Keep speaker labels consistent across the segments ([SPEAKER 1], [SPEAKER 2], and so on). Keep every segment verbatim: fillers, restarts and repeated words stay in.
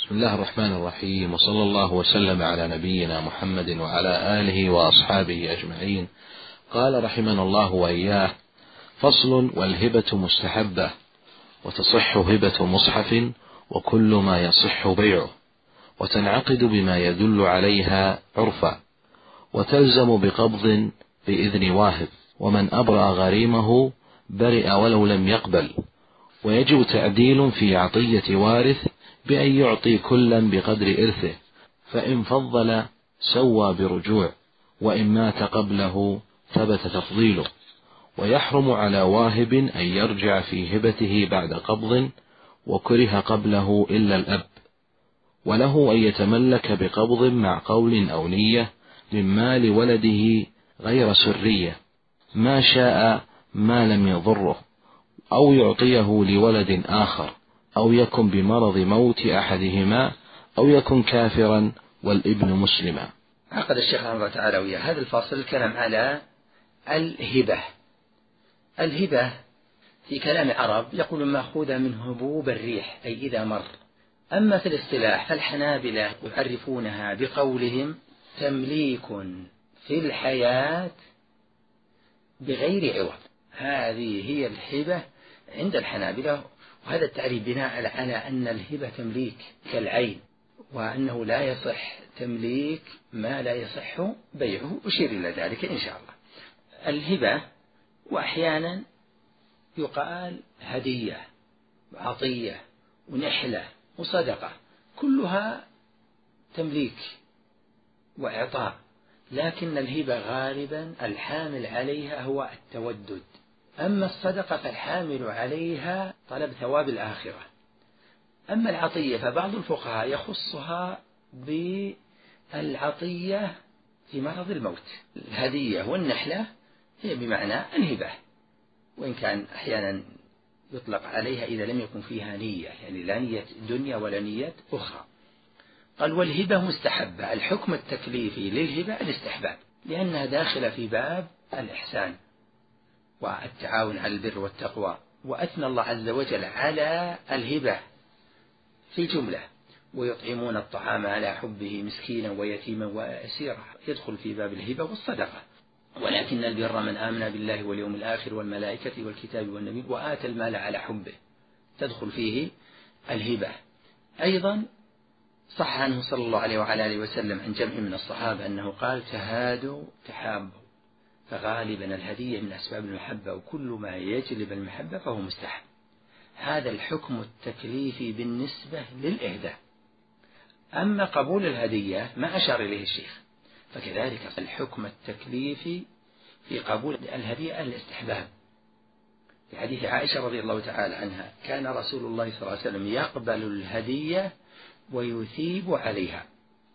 [SPEAKER 1] بسم الله الرحمن الرحيم، وصلى الله وسلم على نبينا محمد وعلى آله وأصحابه أجمعين. قال رحمنا الله وإياه: فصل: والهبة مستحبة، وتصح هبة مصحف وكل ما يصح بيعه، وتنعقد بما يدل عليها عرفا، وتلزم بقبض بإذن واهب، ومن أبرأ غريمه برئ ولو لم يقبل، ويجب تعديل في عطية وارث بأن يعطي كلا بقدر إرثه، فإن فضل سوى برجوع، وإن مات قبله ثبت تفضيله. ويحرم على واهب أن يرجع في هبته بعد قبض، وكره قبله إلا الأب، وله أن يتملك بقبض مع قول أو نية من مال ولده غير سرية ما شاء ما لم يضره، أو يعطيه لولد آخر، أو يكن بمرض موت أحدهما، أو يكن كافرا والابن مسلما.
[SPEAKER 2] عقد الشيخ رحمه الله تعالى وياه هذا الفاصل الكلام على الهبة. الهبة في كلام العرب يقول مأخوذة من هبوب الريح، أي إذا مر. أما في الاصطلاح فالحنابلة يعرفونها بقولهم تمليك في الحياة بغير عوض. هذه هي الهبة عند الحنابلة، وهذا التعريف بناء على أن الهبة تمليك كالعين، وأنه لا يصح تمليك ما لا يصح بيعه، أشير إلى ذلك إن شاء الله. الهبة وأحيانا يقال هدية وعطية ونحلة وصدقة، كلها تمليك وإعطاء، لكن الهبة غالبا الحامل عليها هو التودد، أما الصدقة فالحامل عليها طلب ثواب الآخرة. أما العطية فبعض الفقهاء يخصها بالعطية في مرض الموت. الهدية والنحلة هي بمعنى الهبة، وإن كان أحيانا يطلق عليها إذا لم يكن فيها نية، يعني لا نية دنيا ولا نية أخرى. قال: والهبة مستحبة. الحكم التكليفي للهبة الاستحباب، لأنها داخلة في باب الإحسان والتعاون على البر والتقوى، وأثنى الله عز وجل على الهبة في جملة: ويطعمون الطعام على حبه مسكينا ويتيما وأسيرا، يدخل في باب الهبة والصدقة. ولكن البر من آمن بالله واليوم الآخر والملائكة والكتاب والنبي وآتى المال على حبه، تدخل فيه الهبة. أيضا صح عنه صلى الله عليه وعلى آله وسلم عن جمع من الصحابة أنه قال: تهادوا تحابوا، فغالبا الهدية من أسباب المحبة، وكل ما يجلب المحبة فهو مستحب. هذا الحكم التكليفي بالنسبة للإهداء. أما قبول الهدية ما أشار إليه الشيخ، فكذلك الحكم التكليفي في قبول الهدية الاستحباب. في حديث عائشة رضي الله تعالى عنها: كان رسول الله صلى الله عليه وسلم يقبل الهدية ويثيب عليها،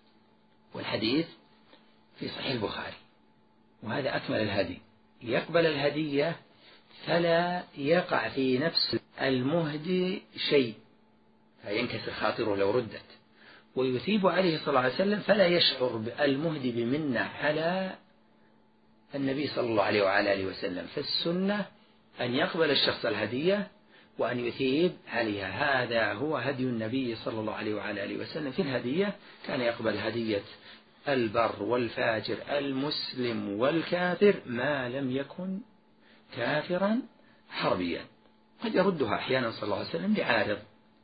[SPEAKER 2] والحديث في صحيح البخاري، وهذا أكمل الهدي. يقبل الهدية فلا يقع في نفس المهدي شيء فينكسر خاطره لو ردت، ويثيب عليه صلى الله عليه وسلم فلا يشعر المهدي بمنة على النبي صلى الله عليه وعلى آله وسلم. فالسنة أن يقبل الشخص الهدية وأن يثيب عليها. هذا هو هدي النبي صلى الله عليه وعلى آله وسلم في الهدية. كان يقبل هدية البر والفاجر، المسلم والكافر، ما لم يكن كافرا حربيا. قد يردها أحيانا صلى الله عليه وسلم لعارض،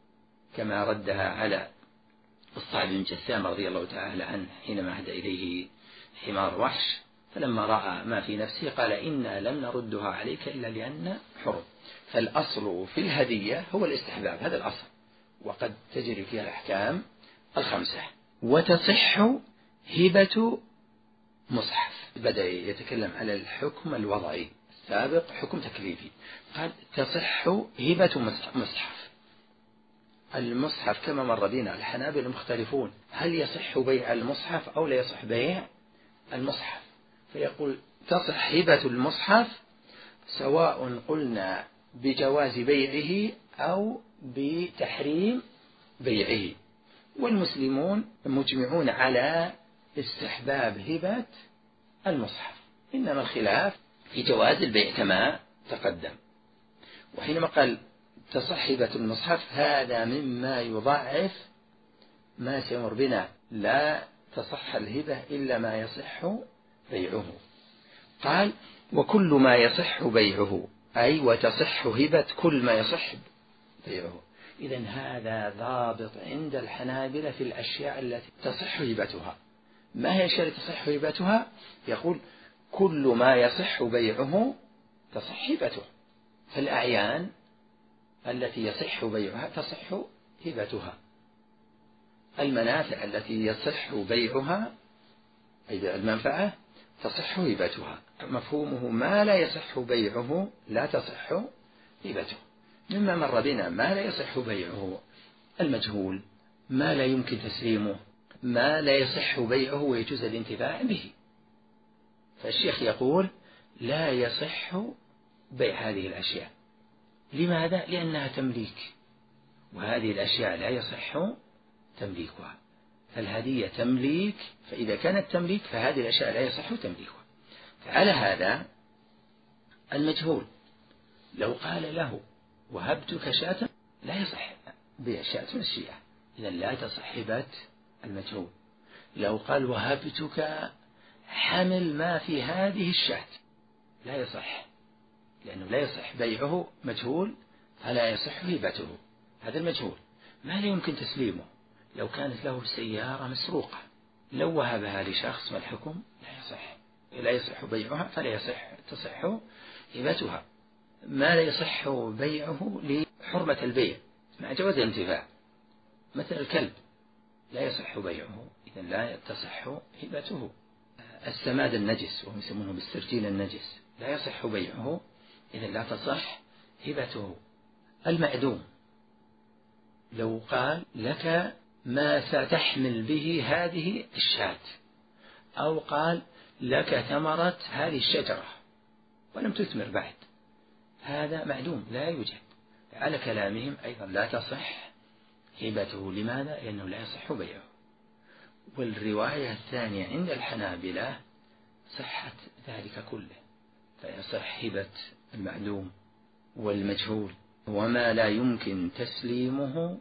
[SPEAKER 2] كما ردها على الصعب بن جثام رضي الله تعالى عنه حينما أهدى إليه حمار وحش، فلما رأى ما في نفسه قال: إنا لم نردها عليك إلا لأن حرم. فالأصل في الهدية هو الاستحباب، هذا الأصل، وقد تجري فيها الأحكام الخمسة. وتصح هبة مصحف. بدأ يتكلم على الحكم الوضعي السابق، حكم تكليفي. قال: تصح هبة مصحف. المصحف كما مر بنا الحنابلة مختلفون، هل يصح بيع المصحف أو لا يصح بيع المصحف؟ فيقول: تصح هبة المصحف سواء قلنا بجواز بيعه أو بتحريم بيعه. والمسلمون مجمعون على استحباب هبة المصحف، إنما الخلاف في جواز البيع كما تقدم. وحينما قال تصح هبة المصحف هذا مما يضعف ما سيمر بنا لا تصح الهبة إلا ما يصح بيعه. قال وكل ما يصح بيعه، أي وتصح هبة كل ما يصح بيعه. إذن هذا ضابط عند الحنابلة في الأشياء التي تصح هبتها. ما هي الأشياء التي تصح هبتها؟ يقول كل ما يصح بيعه تصح هبته. فالأعيان التي يصح بيعها تصح هبتها، المنافع التي يصح بيعها أي المنفعة تصح هبتها. مفهومه ما لا يصح بيعه لا تصح هبته. مما مر بنا ما لا يصح بيعه المجهول، ما لا يمكن تسليمه، ما لا يصح بيعه ويجوز الانتفاع به. فالشيخ يقول لا يصح بيع هذه الأشياء. لماذا؟ لأنها تمليك، وهذه الأشياء لا يصح تمليكها. فالهدية تمليك، فإذا كانت تمليك فهذه الأشياء لا يصح تمليكها. فعلى هذا المجهول لو قال له وهبتك شاة لا يصح بيع شاة الشيعة، إذا لا تصح هبة المجهول. لو قال وهبتك حمل ما في هذه الشاة لا يصح، لأنه لا يصح بيعه مجهول فلا يصح هبته. هذا المجهول ما لا يمكن تسليمه. لو كانت له سيارة مسروقة لو وهبها لشخص ما الحكم؟ لا يصح، لا يصح بيعها فلا يصح تصح هبتها. ما لا يصح بيعه لحرمة البيع مع جواز الانتفاع، مثل الكلب لا يصح بيعه إذا لا تصح هبته. السماد النجس وهم يسمونه بالسرجين النجس لا يصح بيعه إذا لا تصح هبته. المعدوم لو قال لك ما ستحمل به هذه الشاة، أو قال لك ثمرة هذه الشجرة ولم تثمر بعد، هذا معدوم لا يوجد. على كلامهم أيضا لا تصح هبته. لماذا؟ لأنه لا يصح بيعه. والرواية الثانية عند الحنابلة صحة ذلك كله، فيصح هبة المعدوم والمجهول وما لا يمكن تسليمه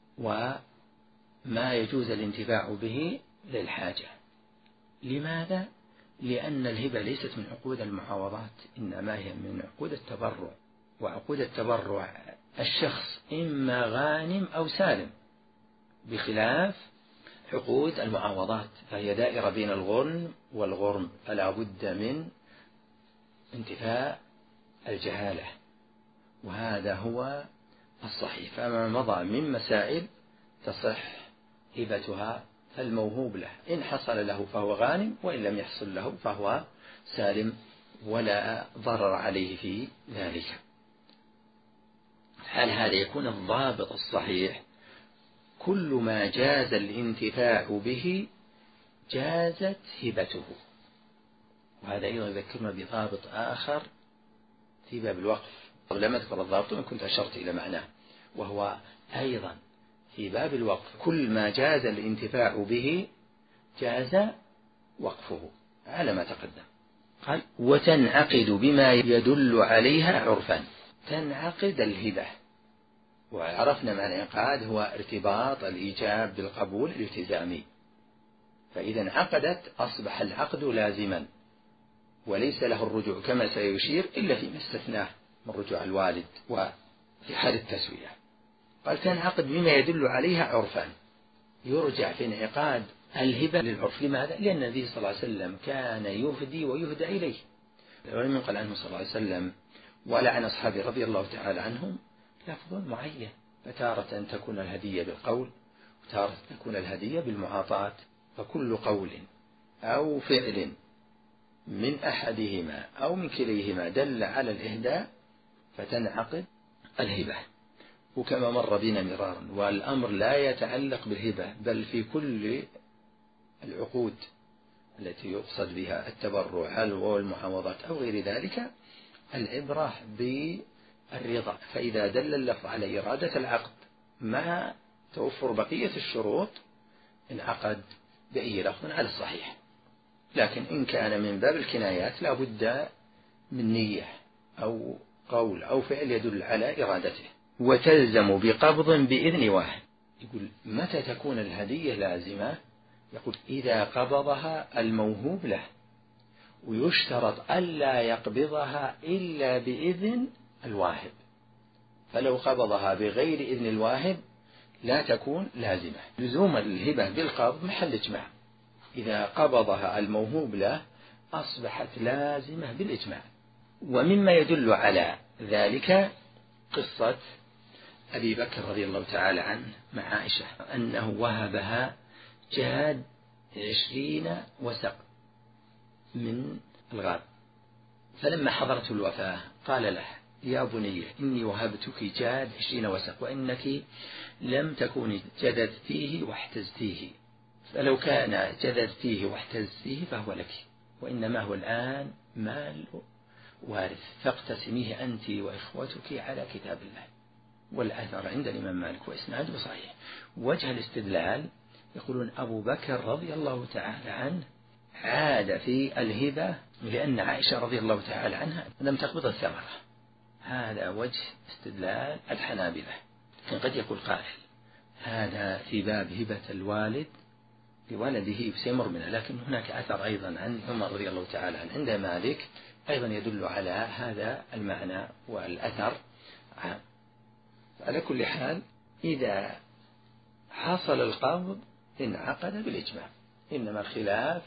[SPEAKER 2] وما يجوز الانتفاع به للحاجة. لماذا؟ لأن الهبة ليست من عقود المعاوضات، إنما هي من عقود التبرع، وعقود التبرع الشخص إما غانم أو سالم، بخلاف عقود المعاوضات فهي دائرة بين الغنم والغرم، فلا بد من انتفاء الجهالة، وهذا هو الصحيح. فما مضى من مسائل تصح هبتها فالموهوب له إن حصل له فهو غانم، وإن لم يحصل له فهو سالم ولا ضرر عليه في ذلك. هل هذا يكون الضابط الصحيح؟ كل ما جاز الانتفاع به جازت هبته. وهذا أيضا يذكرنا بضابط آخر في باب الوقف قبل ما أذكر الضابط وإن كنت أشرت إلى معناه، وهو أيضا في باب الوقف كل ما جاز الانتفاع به جاز وقفه على ما تقدم. قال وتنعقد بما يدل عليها عرفا. تنعقد الهبة، وعرفنا معنى الانعقاد هو ارتباط الإيجاب بالقبول الالتزامي، فإذا انعقدت أصبح العقد لازما وليس له الرجوع كما سيشير إلا فيما استثناه من رجوع الوالد وفي حال التسوية. قال تنعقد بما يدل عليها عرفا، يرجع في انعقاد الهبة للعرف. لماذا؟ لأن النبي صلى الله عليه وسلم كان يهدي ويهدى إليه، ولم ينقل عنه صلى الله عليه وسلم ولا عن أصحابه رضي الله تعالى عنهم لفظ معين، فتارة تكون الهدية بالقول وتارة تكون الهدية بالمعاطاة، فكل قول أو فعل من أحدهما أو من كليهما دل على الإهداء فتنعقد الهبة. وكما مر بنا مرارا، والأمر لا يتعلق بالهبة بل في كل العقود التي يقصد بها التبرع والمعاوضات أو غير ذلك، العبرة بالرضا. فإذا دل اللفظ على إرادة العقد مع توفر بقية الشروط انعقد بأي لفظ على الصحيح. لكن إن كان من باب الكنايات لا بد من نية أو قول أو فعل يدل على إرادته. وتلزم بقبض بإذن واحد، يقول متى تكون الهدية لازمة؟ يقول إذا قبضها الموهوب له، ويشترط ألا يقبضها إلا بإذن الواهب، فلو قبضها بغير إذن الواهب لا تكون لازمة. لزوم الهبة بالقبض محل إجماع، إذا قبضها الموهوب له أصبحت لازمة بالإجماع. ومما يدل على ذلك قصة أبي بكر رضي الله تعالى عنه مع عائشة، أنه وهبها جاد عشرين وسق من الغاب، فلما حضرت الوفاة قال له يا بني إني وهبتك جاد عشرين وسق، وإنك لم تكوني جددتيه واحتزتيه، فلو كان جددتيه واحتزتيه فهو لك، وإنما هو الآن مال وارث، فاقتسميه أنت وإخوتك على كتاب الله. والأثر عند الإمام مالك وإسناده صحيح. وجه الاستدلال يقولون أبو بكر رضي الله تعالى عنه عاد في الهبة لأن عائشة رضي الله تعالى عنها لم تقبض الثمرة، هذا وجه استدلال الحنابلة. لكن قد يقول قائل هذا في باب هبة الوالد لولده سيمر منه، لكن هناك أثر أيضا عن عمر رضي الله تعالى عنه عند مالك أيضا يدل على هذا المعنى والأثر عام. على كل حال إذا حصل القبض انعقد بالإجماع، إنما الخلاف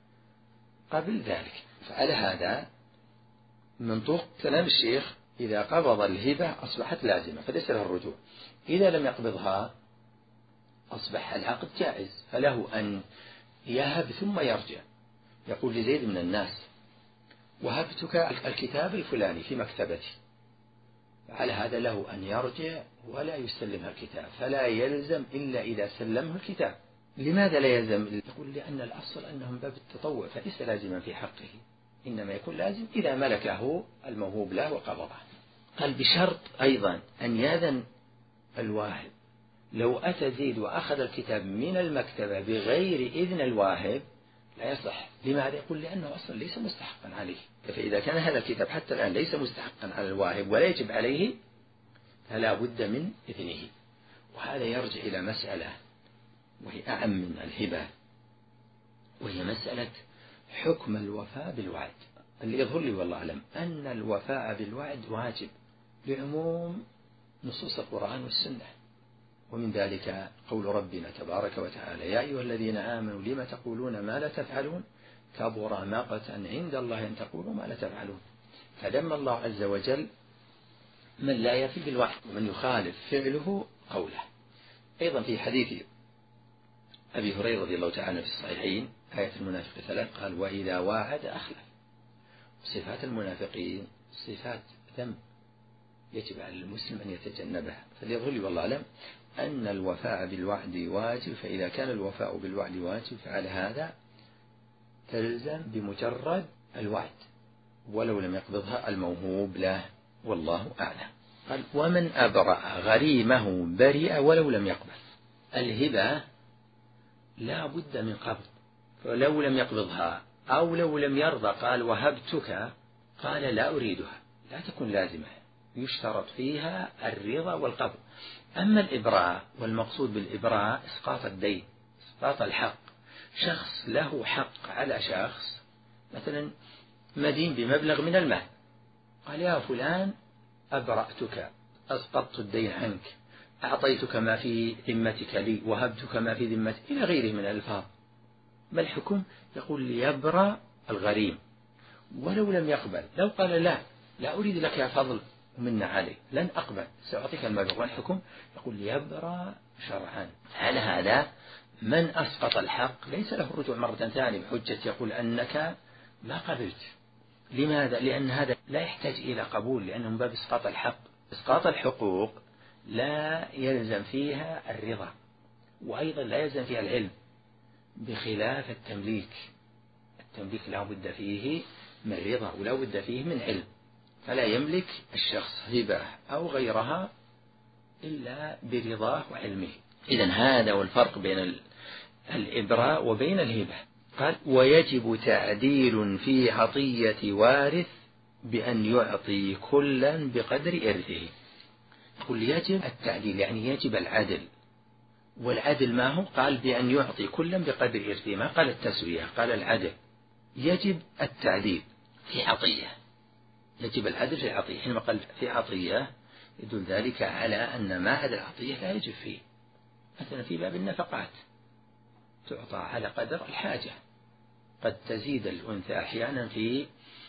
[SPEAKER 2] قبل ذلك. فعلى هذا منطوق كلام الشيخ إذا قبض الهبة أصبحت لازمة فليس له الرجوع، إذا لم يقبضها أصبح العقد جائز، فله أن يهب ثم يرجع. يقول لزيد من الناس وهبتك الكتاب الفلاني في مكتبتي، على هذا له أن يرجع ولا يسلمها الكتاب، فلا يلزم إلا إذا سلمه الكتاب. لماذا لا يلزم؟ يقول لأن الأصل أنهم باب التطوع فليس لازما في حقه، إنما يكون لازم إذا ملكه الموهوب له وقبضه. قال بشرط أيضا أن يأذن الواهب. لو أتى زيد وأخذ الكتاب من المكتبة بغير إذن الواهب لا يصح. لماذا؟ يقول لأنه أصلا ليس مستحقا عليه، فإذا كان هذا الكتاب حتى الآن ليس مستحقا على الواهب ولا يجب عليه فلا بد من إذنه. وهذا يرجع إلى مسألة وهي أعم من الهبة، وهي مسألة حكم الوفاء بالوعد. اللي يظهر لي والله أعلم أن الوفاء بالوعد واجب لعموم نصوص القرآن والسنة، ومن ذلك قول ربنا تبارك وتعالى يا أيها الذين آمنوا لما تقولون ما لا تفعلون كبر مقتا عند الله أن تقولوا ما لا تفعلون. فذم الله عز وجل من لا يفي بالوعد ومن يخالف فعله قوله. أيضا في حديث أبي هريرة رضي الله تعالى في الصحيحين آية المنافق ثلاث قال وإذا واعد أخلف. صفات المنافقين صفات ذم يجب على المسلم أن يتجنبها. فليظهر لي والله أعلم أن الوفاء بالوعد واجب، فإذا كان الوفاء بالوعد واجب فعلى هذا تلزم بمجرد الوعد ولو لم يقبضها الموهوب له، والله أعلم. قال ومن أبرأ غريمه برئ ولو لم يقبض. الهبة لا بد من قبض، فلو لم يقبضها أو لو لم يرضى قال وهبتك قال لا أريدها لا تكون لازمة، يشترط فيها الرضا والقبض. أما الإبراء والمقصود بالإبراء إسقاط الدين، إسقاط الحق. شخص له حق على شخص مثلا مدين بمبلغ من المال، قال يا فلان أبرأتك أسقطت الدين عنك، أعطيتك ما في ذمتك لي وهبتك ما في ذمتك إلى غيره من الألفاظ. ما الحكم؟ يقول ليبرأ الغريم ولو لم يقبل. لو قال لا لا أريد لك يا فضل ومن علي لن أقبل سأعطيك المبلغ، والحكم يقول ليبرأ شرعا. على هذا من أسقط الحق ليس له الرجوع مرة ثانية بحجة يقول أنك ما قبلت. لماذا؟ لأن هذا لا يحتاج إلى قبول، لأنه من باب إسقاط الحق. إسقاط الحقوق لا يلزم فيها الرضا، وأيضا لا يلزم فيها العلم، بخلاف التمليك. التمليك لا بد فيه من رضا ولا بد فيه من علم، فلا يملك الشخص هبة أو غيرها إلا برضاه وعلمه. إذن هذا هو الفرق بين الإبراء وبين الهبة. قال ويجب تعديل في عطية وارث بأن يعطي كلا بقدر إرثه. قل يجب التعديل يعني يجب العدل والعدل ما هو؟ قال بأن يعطي كلا بقدر إرثه، ما قال التسوية، قال العدل. يجب التعديل في عطية، يجب العدل في عطية. حينما قال في عطية يدل ذلك على أن ما عدا العطية لا يجب فيه. مثلا في باب النفقات تعطى على قدر الحاجة، قد تزيد الأنثى أحيانا في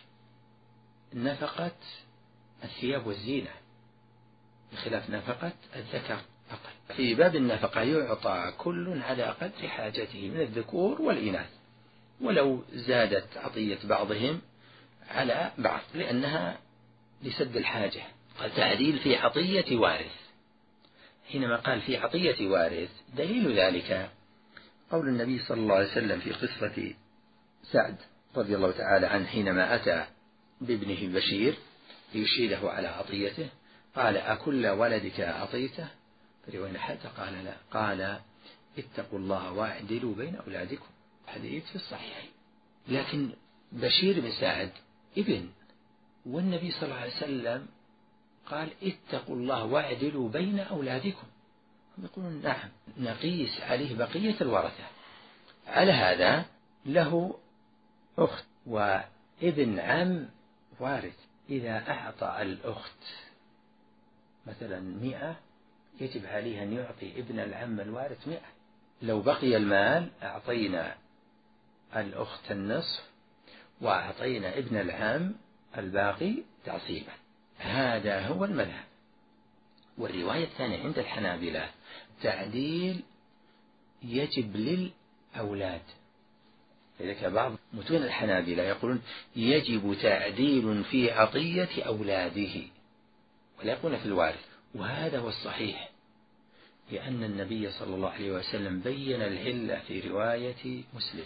[SPEAKER 2] نفقة الثياب والزينة بخلاف نفقة الذكر أقل. في باب النفقة يعطى كل على قدر حاجته من الذكور والإناث، ولو زادت عطية بعضهم على بعض لأنها لسد الحاجة. قال تعديل في عطية وارث. حينما قال في عطية وارث دليل ذلك قول النبي صلى الله عليه وسلم في قصة سعد رضي الله تعالى عنه حينما أتى بابنه بشير ليشهده على عطيته، قال أكل ولدك أعطيته؟ في رواية حتى قال لا، قال اتقوا الله واعدلوا بين أولادكم، حديث في الصحيحين. لكن بشير بن سعد ابن، والنبي صلى الله عليه وسلم قال اتقوا الله واعدلوا بين أولادكم. هم يقولون نعم نقيس عليه بقية الورثة. على هذا له أخت وابن عم وارث، إذا أعطى الأخت مثلا مئة يجب عليه أن يعطي ابن العم الوارث مئة. لو بقي المال أعطينا الأخت النصف وأعطينا ابن العم الباقي تعصيبا. هذا هو المذهب. والرواية الثانية عند الحنابلة تعديل يجب للأولاد. لذلك بعض متون الحنابلة يقولون يجب تعديل في عطية أولاده ولا يكون في الوارث، وهذا هو الصحيح، لأن النبي صلى الله عليه وسلم بين العلة في رواية مسلم: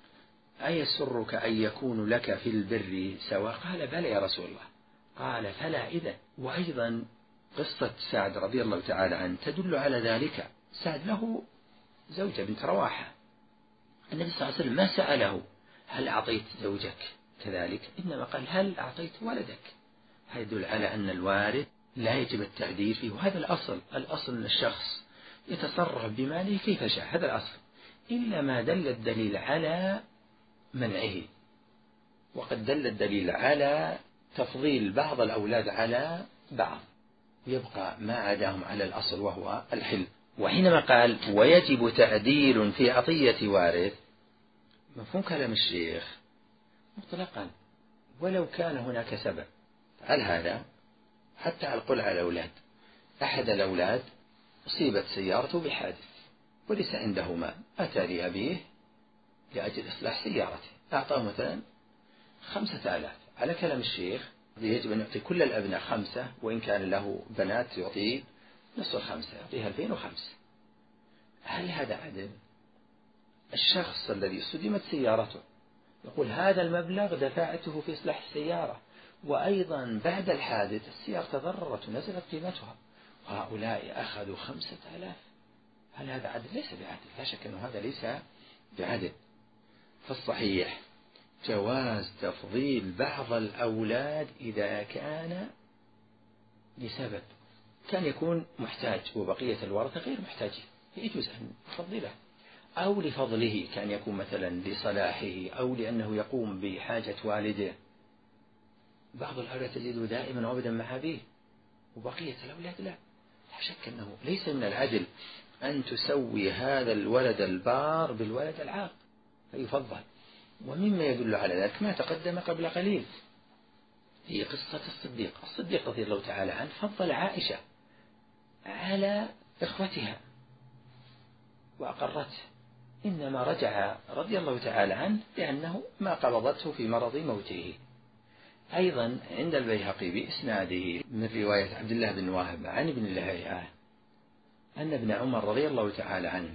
[SPEAKER 2] أيسرك أن يكون لك في البر سواء؟ قال بلى يا رسول الله. قال فلا إذن. وأيضا قصة سعد رضي الله تعالى عنه تدل على ذلك. سعد له زوجة بنت رواحة، النبي صلى الله عليه وسلم ما سأله هل أعطيت زوجك كذلك، إنما قال هل أعطيت ولدك. هذا يدل على أن الوارث لا يجب التعديل فيه، وهذا الأصل. الأصل أن الشخص يتصرف بماله كيف شاء، هذا الأصل، إلا ما دل الدليل على منعه. وقد دل الدليل على تفضيل بعض الأولاد على بعض، يبقى ما عداهم على الأصل وهو الحل. وحينما قال ويجب تعديل في عطية وارث، مفهوم كلام الشيخ مطلقا ولو كان هناك سبب. على هذا حتى القول على الأولاد، أحد الأولاد أصيبت سيارته بحادث وليس عنده مال، أتى لأبيه لأجل إصلاح سيارته، أعطاه مثلا خمسة آلاف. على كلام الشيخ يجب أن يعطي كل الأبناء خمسة، وإن كان له بنات يعطيه نصف الخمسة، يعطيها ألفين وخمسة. هل هذا عدل؟ الشخص الذي صدمت سيارته يقول هذا المبلغ دفعته في إصلاح السيارة، وأيضا بعد الحادث السيارة تضررت ونزلت قيمتها، وهؤلاء أخذوا خمسة آلاف. هل هذا عدل؟ ليس بعدل، لا شك أنه هذا ليس بعدل. فالصحيح جواز تفضيل بعض الأولاد إذا كان لسبب، كان يكون محتاج وبقية الورثة غير محتاجين، يجوز أن يفضله، أو لفضله، كان يكون مثلا لصلاحه أو لأنه يقوم بحاجة والده. بعض الأولاد تجده دائما وابدا مع أبيه، وبقية الأولاد لا. لا شك أنه ليس من العدل أن تسوي هذا الولد البار بالولد العاق فيفضل. ومما يدل على ذلك ما تقدم قبل قليل في قصة الصديق. الصديق رضي الله تعالى عنه فضل عائشة على إخوتها وأقرته، إنما رجع رضي الله تعالى عنه لأنه ما قبضته في مرض موته. أيضا عند البيهقي بإسناده من رواية عبد الله بن واهب عن ابن لهيعة أن ابن عمر رضي الله تعالى عنه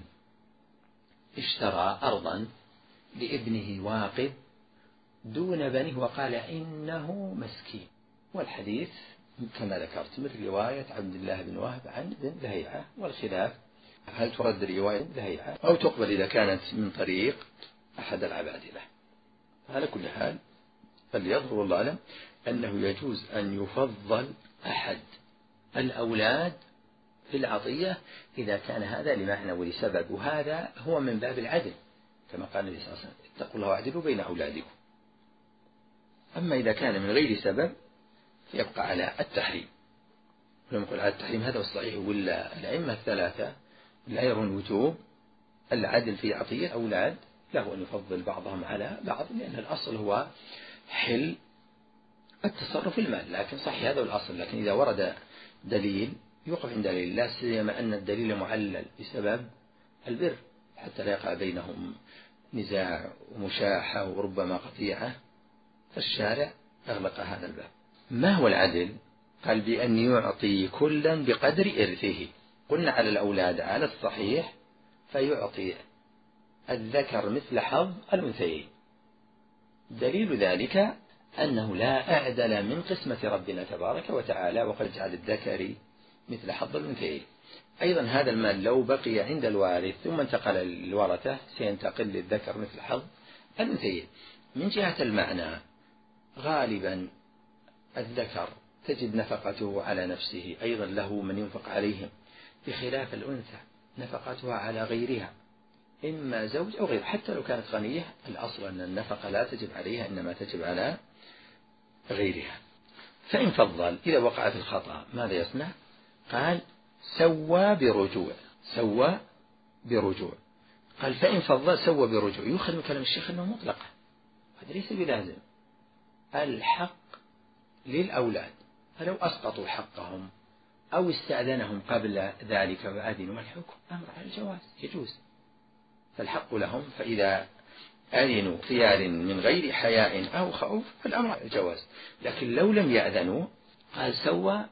[SPEAKER 2] اشترى أرضا لابنه واقد دون بنيه وقال إنه مسكين. والحديث كما ذكرت من رواية عبد الله بن واهب عن ابن لهيعة، والخلاف هل ترد رواية لهيعة أو تقبل إذا كانت من طريق أحد العبادلة. على كل حال فليظهر والله أعلم أنه يجوز أن يفضل أحد الأولاد في العطية إذا كان هذا لمعنى ولسبب، وهذا هو من باب العدل كما قال النبي صلى الله عليه وسلم اتقوا الله واعدلوا بين أولادكم. أما إذا كان من غير سبب يبقى على التحريم. ولم يقل على التحريم هذا الصحيح، ولا الأئمة الثلاثة لا يرون وجوب العدل في عطية الأولاد، له أن يفضل بعضهم على بعض، لأن الأصل هو حل التصرف في المال، لكن صحيح هذا الأصل. لكن إذا ورد دليل يوقف عند دليل، لا سيما أن الدليل معلل بسبب البر حتى لا يقع بينهم نزاع ومشاحة وربما قطيعة، فالشارع أغلق هذا الباب. ما هو العدل؟ قال بأن يعطي كلا بقدر إرثه. قلنا على الأولاد على الصحيح فيعطي الذكر مثل حظ الأنثيين. دليل ذلك أنه لا أعدل من قسمة ربنا تبارك وتعالى، وقد جعل الذكر مثل حظ الأنثيين. أيضا هذا المال لو بقي عند الوارث ثم انتقل للورثة سينتقل للذكر مثل حظ الأنثيين. من جهة المعنى غالبا الذكر تجد نفقته على نفسه، أيضا له من ينفق عليهم، بخلاف الأنثى نفقتها على غيرها إما زوج أو غيره. حتى لو كانت غنية الأصل أن النفقة لا تجب عليها إنما تجب على غيرها. فإن فضل إذا وقع في الخطأ ماذا يصنع؟ قال سوى برجوع. سوى برجوع قال فإن فضل سوى برجوع. يؤخذ من كلام الشيخ أنه مطلقة، هذا ليس بلازم. الحق للأولاد، فلو أسقطوا حقهم أو استأذنهم قبل ذلك وأذنوا الحكم أمر على الجواز يجوز، فالحق لهم. فإذا أذنوا اختيار من غير حياء أو خوف فالأمر على الجواز. لكن لو لم يأذنوا قال سوى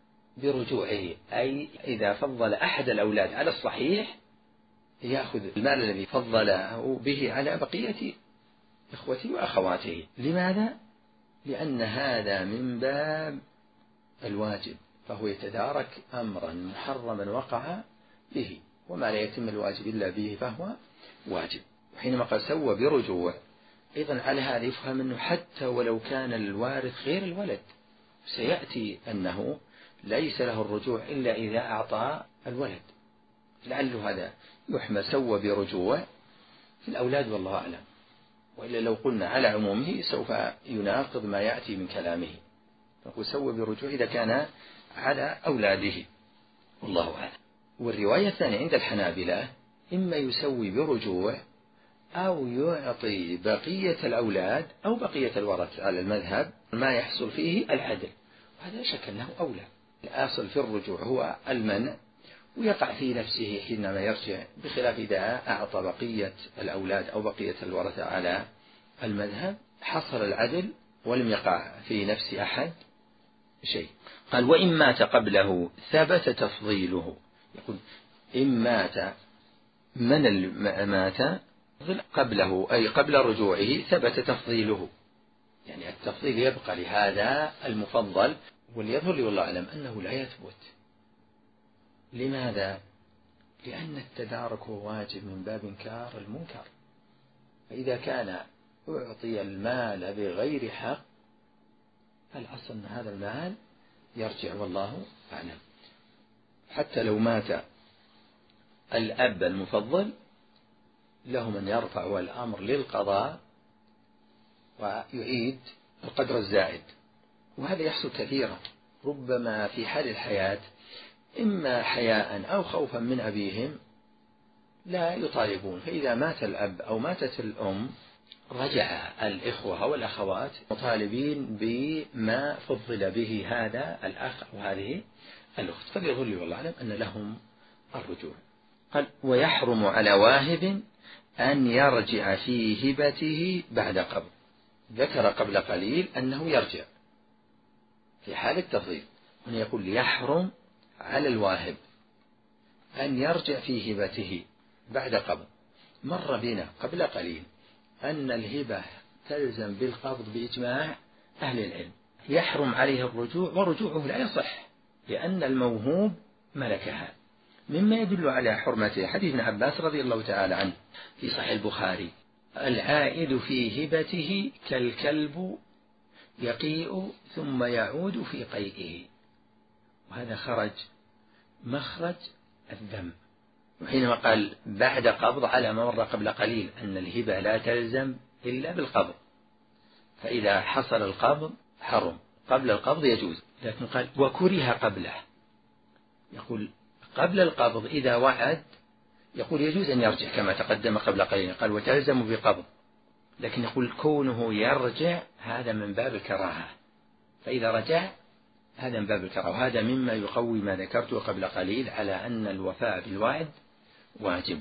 [SPEAKER 2] برجوعه، أي إذا فضل أحد الأولاد على الصحيح يأخذ المال الذي فضله به على بقية إخوته وأخواته. لماذا؟ لأن هذا من باب الواجب، فهو يتدارك أمرا محرما وقع به، وما لا يتم الواجب إلا به فهو واجب. وحينما قال سوى برجوع أيضا على هذا يفهم أنه حتى ولو كان الوارث غير الولد سيأتي أنه ليس له الرجوع إلا إذا أعطى الولد، لعله هذا يحمى سوى برجوع في الأولاد والله أعلم. وإلا لو قلنا على عمومه سوف يناقض ما يأتي من كلامه، نقول سوى برجوع إذا كان على أولاده والله أعلم. والرواية الثانية عند الحنابلة إما يسوي برجوع أو يعطي بقية الأولاد أو بقية الورث على المذهب ما يحصل فيه العدل، وهذا شك أنه أولى. الأصل في الرجوع هو المنع، ويقع في نفسه حينما يرجع، بخلاف إذا أعطى بقية الأولاد أو بقية الورثة على المذهب حصل العدل ولم يقع في نفس أحد شيء. قال وإن مات قبله ثبت تفضيله. يقول إن مات من مات قبله أي قبل رجوعه ثبت تفضيله، يعني التفضيل يبقى لهذا المفضل. وليظهر لي والله أعلم أنه لا يثبت. لماذا؟ لأن التدارك هو واجب من باب إنكار المنكر، فإذا كان أعطي المال بغير حق فالأصل أن هذا المال يرجع والله أعلم. حتى لو مات الأب المفضل له من يرفع الأمر للقضاء ويعيد القدر الزائد، وهذا يحصل كثيرا، ربما في حال الحياة إما حياء أو خوفا من أبيهم لا يطالبون، فإذا مات الأب أو ماتت الأم رجع الإخوة والأخوات مطالبين بما فضل به هذا الأخ وهذه الأخت، فليظل والله أعلم أن لهم الرجوع. قال ويحرم على واهب أن يرجع في هبته بعد قبل. ذكر قبل قليل أنه يرجع في حال التفضيل، هنا يقول يحرم على الواهب أن يرجع في هبته بعد قبل. مر بنا قبل قليل أن الهبة تلزم بالقبض بإجماع أهل العلم، يحرم عليه الرجوع ورجوعه لا يصح لأن الموهوب ملكها. مما يدل على حرمته حديث ابن عباس رضي الله تعالى عنه في صحيح البخاري العائد في هبته كالكلب يقيء ثم يعود في قيئه، وهذا خرج مخرج الذم. وحينما قال بعد قبض على ما مر قبل قليل أن الهبة لا تلزم إلا بالقبض، فإذا حصل القبض حرم، قبل القبض يجوز. لكن قال وكره قبله، يقول قبل القبض إذا وعد يقول يجوز أن يرجع كما تقدم قبل قليل، قال وتلزم بقبض، لكن يقول كونه يرجع هذا من باب الكراهة، فإذا رجع هذا من باب الكراهة، وهذا مما يقوي ما ذكرته قبل قليل على أن الوفاء بالوعد واجب.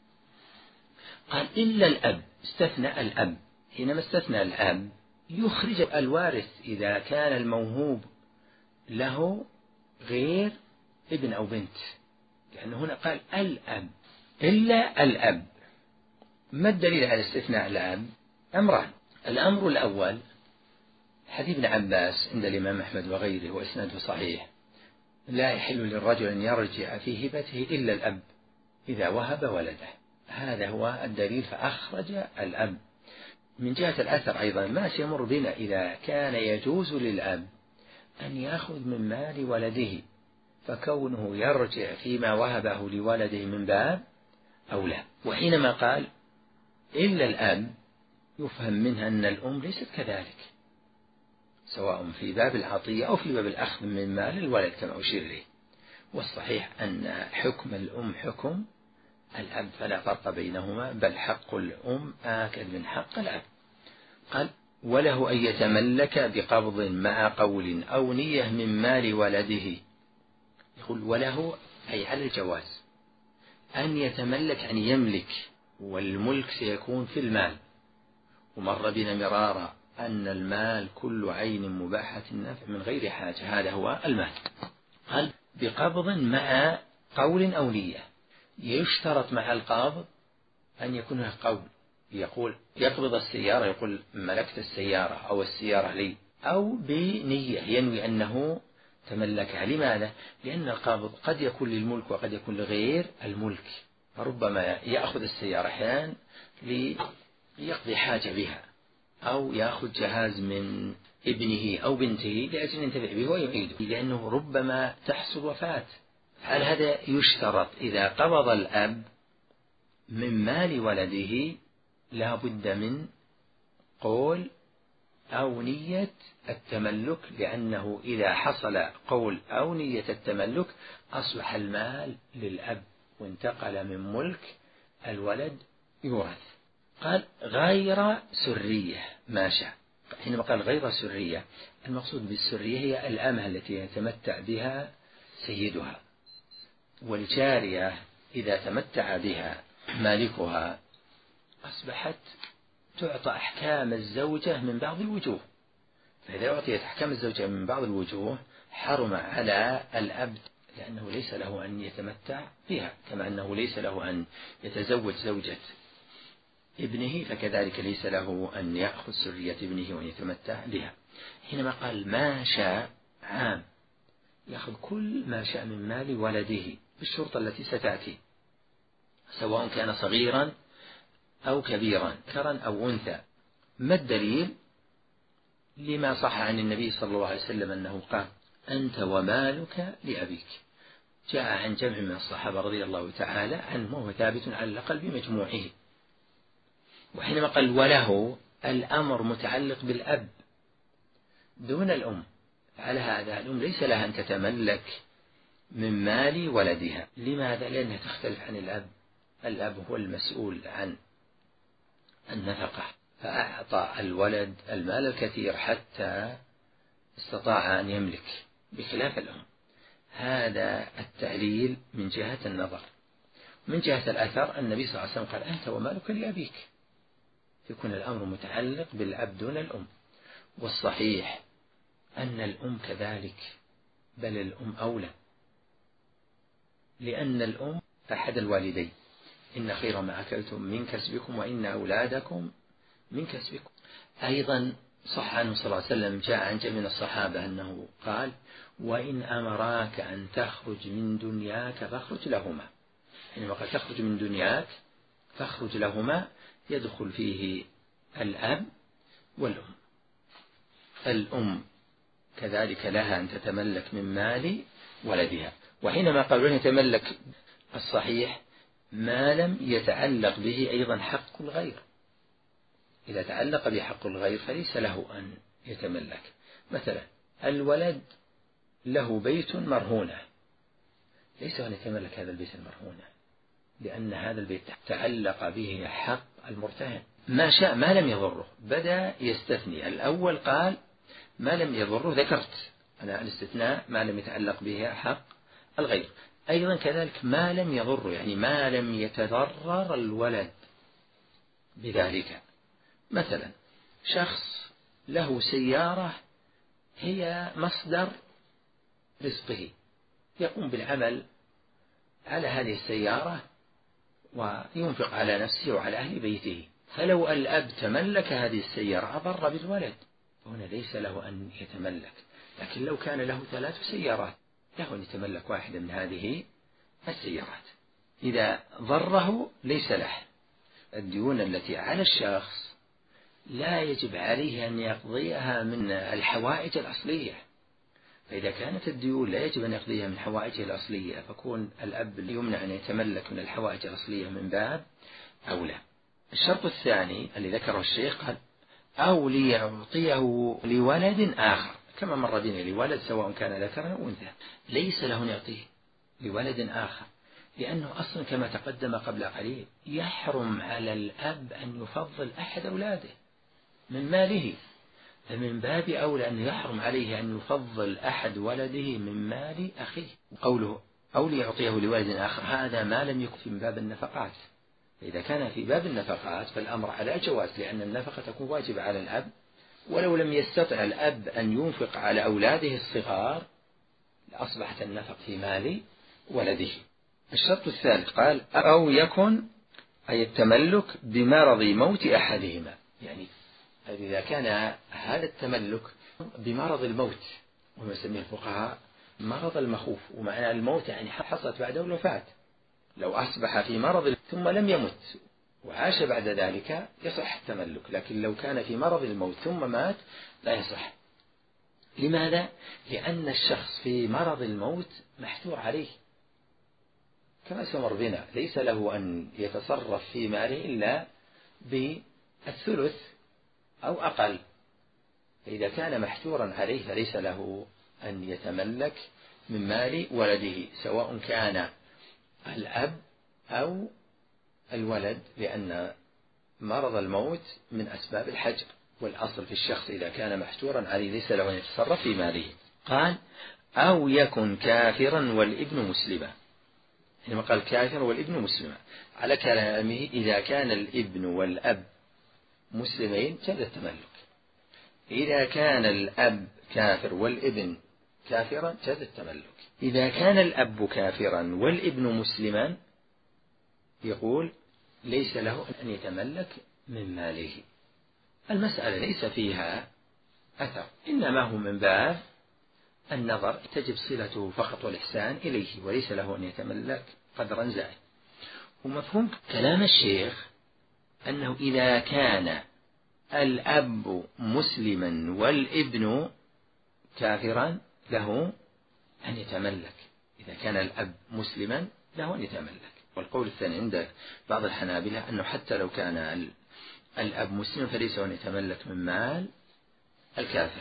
[SPEAKER 2] قال إلا الأب، استثنى الأب. حينما استثنى الأب يخرج الوارث إذا كان الموهوب له غير ابن أو بنت، لأنه هنا قال الأب إلا الأب. ما الدليل على استثناء الأب؟ أمران. الأمر الأول حديث ابن عباس عند الإمام أحمد وغيره وإسناده صحيح، لا يحل للرجل أن يرجع في هبته إلا الأب إذا وهب ولده، هذا هو الدليل، فأخرج الأب. من جهة الأثر أيضا ما سيمر بنا إذا كان يجوز للأب أن يأخذ من مال ولده، فكونه يرجع فيما وهبه لولده من باب أولى. وحينما قال إلا الأب يفهم منها أن الأم ليست كذلك، سواء في باب العطية أو في باب الأخذ من مال الولد كما أشير إليه. والصحيح أن حكم الأم حكم الأب، فلا فرق بينهما، بل حق الأم آكد من حق الأب. قال وله أن يتملك بقبض مع قول أو نية من مال ولده. يقول وله أي على الجواز أن يتملك، أن يملك، والملك سيكون في المال. ومر بنا مرارا أن المال كل عين مباحة النفع من غير حاجة، هذا هو المال. قال بقبض مع قول أو نية، يشترط مع القابض أن يكون له قول، يقول يقبض السيارة يقول ملكت السيارة أو السيارة لي، أو بنية ينوي أنه تملكها. لماذا؟ لأن القابض قد يكون للملك وقد يكون لغير الملك، فربما يأخذ السيارة أحيانا ليقضي حاجة بها، أو يأخذ جهاز من ابنه أو بنته لأجل ينتفع به ويعيده، لأنه ربما تحصل وفاة. هل هذا يشترط إذا قبض الأب من مال ولده لا بد من قول أو نية التملك، لأنه إذا حصل قول أو نية التملك أصبح المال للأب وانتقل من ملك الولد يورث. قال غير سرية ما شاء. حينما قال غير سرية المقصود بالسرية هي الأمة التي يتمتع بها سيدها، والجارية إذا تمتع بها مالكها أصبحت تعطى أحكام الزوجة من بعض الوجوه، فإذا أعطيت أحكام الزوجة من بعض الوجوه حرم على الأب، لأنه ليس له أن يتمتع بها، كما أنه ليس له أن يتزوج زوجة ابنه، فكذلك ليس له أن يأخذ سرية ابنه وأن يتمتع بها. حينما قال ما شاء عام، يأخذ كل ما شاء من مال ولده بالشرطة التي ستأتي، سواء كان صغيرا أو كبيرا، ذكرا أو أنثى. ما الدليل؟ لما صح عن النبي صلى الله عليه وسلم أنه قال أنت ومالك لأبيك، جاء عن جمع من الصحابة رضي الله تعالى عنهم وهو ثابت على الأقل بمجموعه. وحينما قال وله الأمر متعلق بالأب دون الأم، على هذا الأم ليس لها أن تتملك من مال ولدها. لماذا؟ لأنها تختلف عن الأب، الأب هو المسؤول عن النفقة، فأعطى الولد المال الكثير حتى استطاع أن يملك بخلاف الأم. هذا التعليل من جهة النظر. من جهة الأثر النبي صلى الله عليه وسلم قال أنت ومالك لأبيك، يكون الأمر متعلق بالأب دون الأم. والصحيح أن الأم كذلك، بل الأم أولى، لأن الأم أحد الوالدين، إن خير ما أكلتم من كسبكم وإن أولادكم من كسبكم. أيضا صح عنه صلى الله عليه وسلم جاء عن جميع الصحابة أنه قال وإن أمراك أن تخرج من دنياك فاخرج لهما. حينما قال تخرج من دنياك فاخرج لهما يدخل فيه الأب والأم. الأم كذلك لها أن تتملك من مال ولدها، وحينما قالوا يتملك الصحيح ما لم يتعلق به أيضا حق الغير. إذا تعلق بحق الغير فليس له أن يتملك. مثلا الولد له بيت مرهونة، ليس أن يتملك هذا البيت المرهونة، لأن هذا البيت تعلق به حق المرتهن. ما شاء ما لم يضره، بدأ يستثني. الأول قال ما لم يضره، ذكرت أنا الاستثناء ما لم يتعلق به حق الغير. أيضا كذلك ما لم يضره، يعني ما لم يتضرر الولد بذلك. مثلا شخص له سيارة هي مصدر رزقه، يقوم بالعمل على هذه السيارة وينفق على نفسه وعلى أهل بيته، فلو الأب تملك هذه السيارة أضر بالولد، هنا ليس له أن يتملك. لكن لو كان له ثلاث سيارات له أن يتملك واحدة من هذه السيارات. إذا ضره ليس له. الديون التي على الشخص لا يجب عليه أن يقضيها من الحوائج الأصلية، فإذا كانت الديون لا يجب أن يقضيها من حوائجه الأصلية فكون الأب يمنع أن يتملك من الحوائج الأصلية من باب أولى. الشرط الثاني الذي ذكره الشيخ قال أو ليعطيه لولد آخر، كما مر بنا لولد سواء كان ذكرا أو أنثى، ليس له أن يعطيه لولد آخر، لأنه أصلا كما تقدم قبل قليل يحرم على الأب أن يفضل أحد أولاده من ماله، فمن باب أولى أن يحرم عليه أن يفضل أحد ولده من مال أخيه. قوله أو ليعطيه لولد آخر هذا ما لم يكن في باب النفقات. فإذا كان في باب النفقات فالأمر على جواز، لأن النفقة تكون واجبة على الأب، ولو لم يستطع الأب أن ينفق على أولاده الصغار لأصبحت النفق في مال ولده. الشرط الثالث قال أو يكن أي التملك بمرض موت أحدهما، يعني إذا كان هذا التملك بمرض الموت، وما يسميه الفقهاء مرض المخوف، ومعنى الموت يعني حصلت بعده الوفاة، لو أصبح في مرض ثم لم يمت وعاش بعد ذلك يصح التملك، لكن لو كان في مرض الموت ثم مات لا يصح. لماذا؟ لأن الشخص في مرض الموت محتور عليه كما سمر بنا، ليس له أن يتصرف في ماله إلا بالثلث أو أقل، فإذا كان محتورا عليه فليس له أن يتملك من مال ولده سواء كان الأب أو الولد، لأن مرض الموت من أسباب الحجر، والأصل في الشخص إذا كان محتورا عليه ليس له أن يتصرف في ماله. قال أو يكن كافرا والابن مسلما، حينما قال كافر والابن مسلما على كلامه إذا كان الابن والأب مسلمين جاز التملك، إذا كان الأب كافر والابن كافرا جاز التملك. إذا كان الأب كافرا والابن مسلما يقول ليس له أن يتملك من ماله. المسألة ليس فيها أثر، إنما هو من باب النظر، تجب صلته فقط والإحسان إليه، وليس له أن يتملك قدرا زائد. ومفهوم كلام الشيخ أنه إذا كان الأب مسلما والابن كافرا له أن يتملك، إذا كان الأب مسلما له أن يتملك. والقول الثاني عند بعض الحنابلة أنه حتى لو كان الأب مسلم فليس أن يتملك من مال الكافر.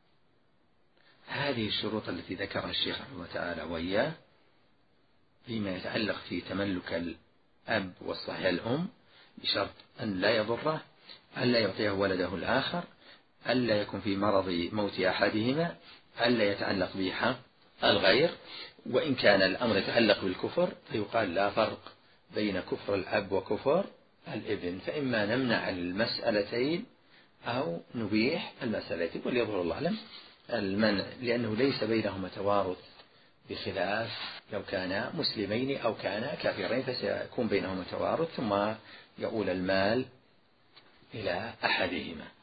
[SPEAKER 2] هذه الشروط التي ذكرها الشيخ رحمه الله تعالى وإياه فيما يتعلق في تملك الأب والصحيح الأم، بشرط أن لا يضره، ألا يعطيه ولده الآخر، ألا يكون في مرض موت أحدهما، ألا يتعلق به حق الغير. وإن كان الأمر يتعلق بالكفر فيقال لا فرق بين كفر الأب وكفر الابن، فإما نمنع المسألتين أو نبيح المسألتين، وليظهر الله أعلم المنع، لأنه ليس بينهما توارث بخلاف لو كانا مسلمين أو كانا كافرين فسيكون بينهما توارث ثم يؤول المال إلى أحدهما.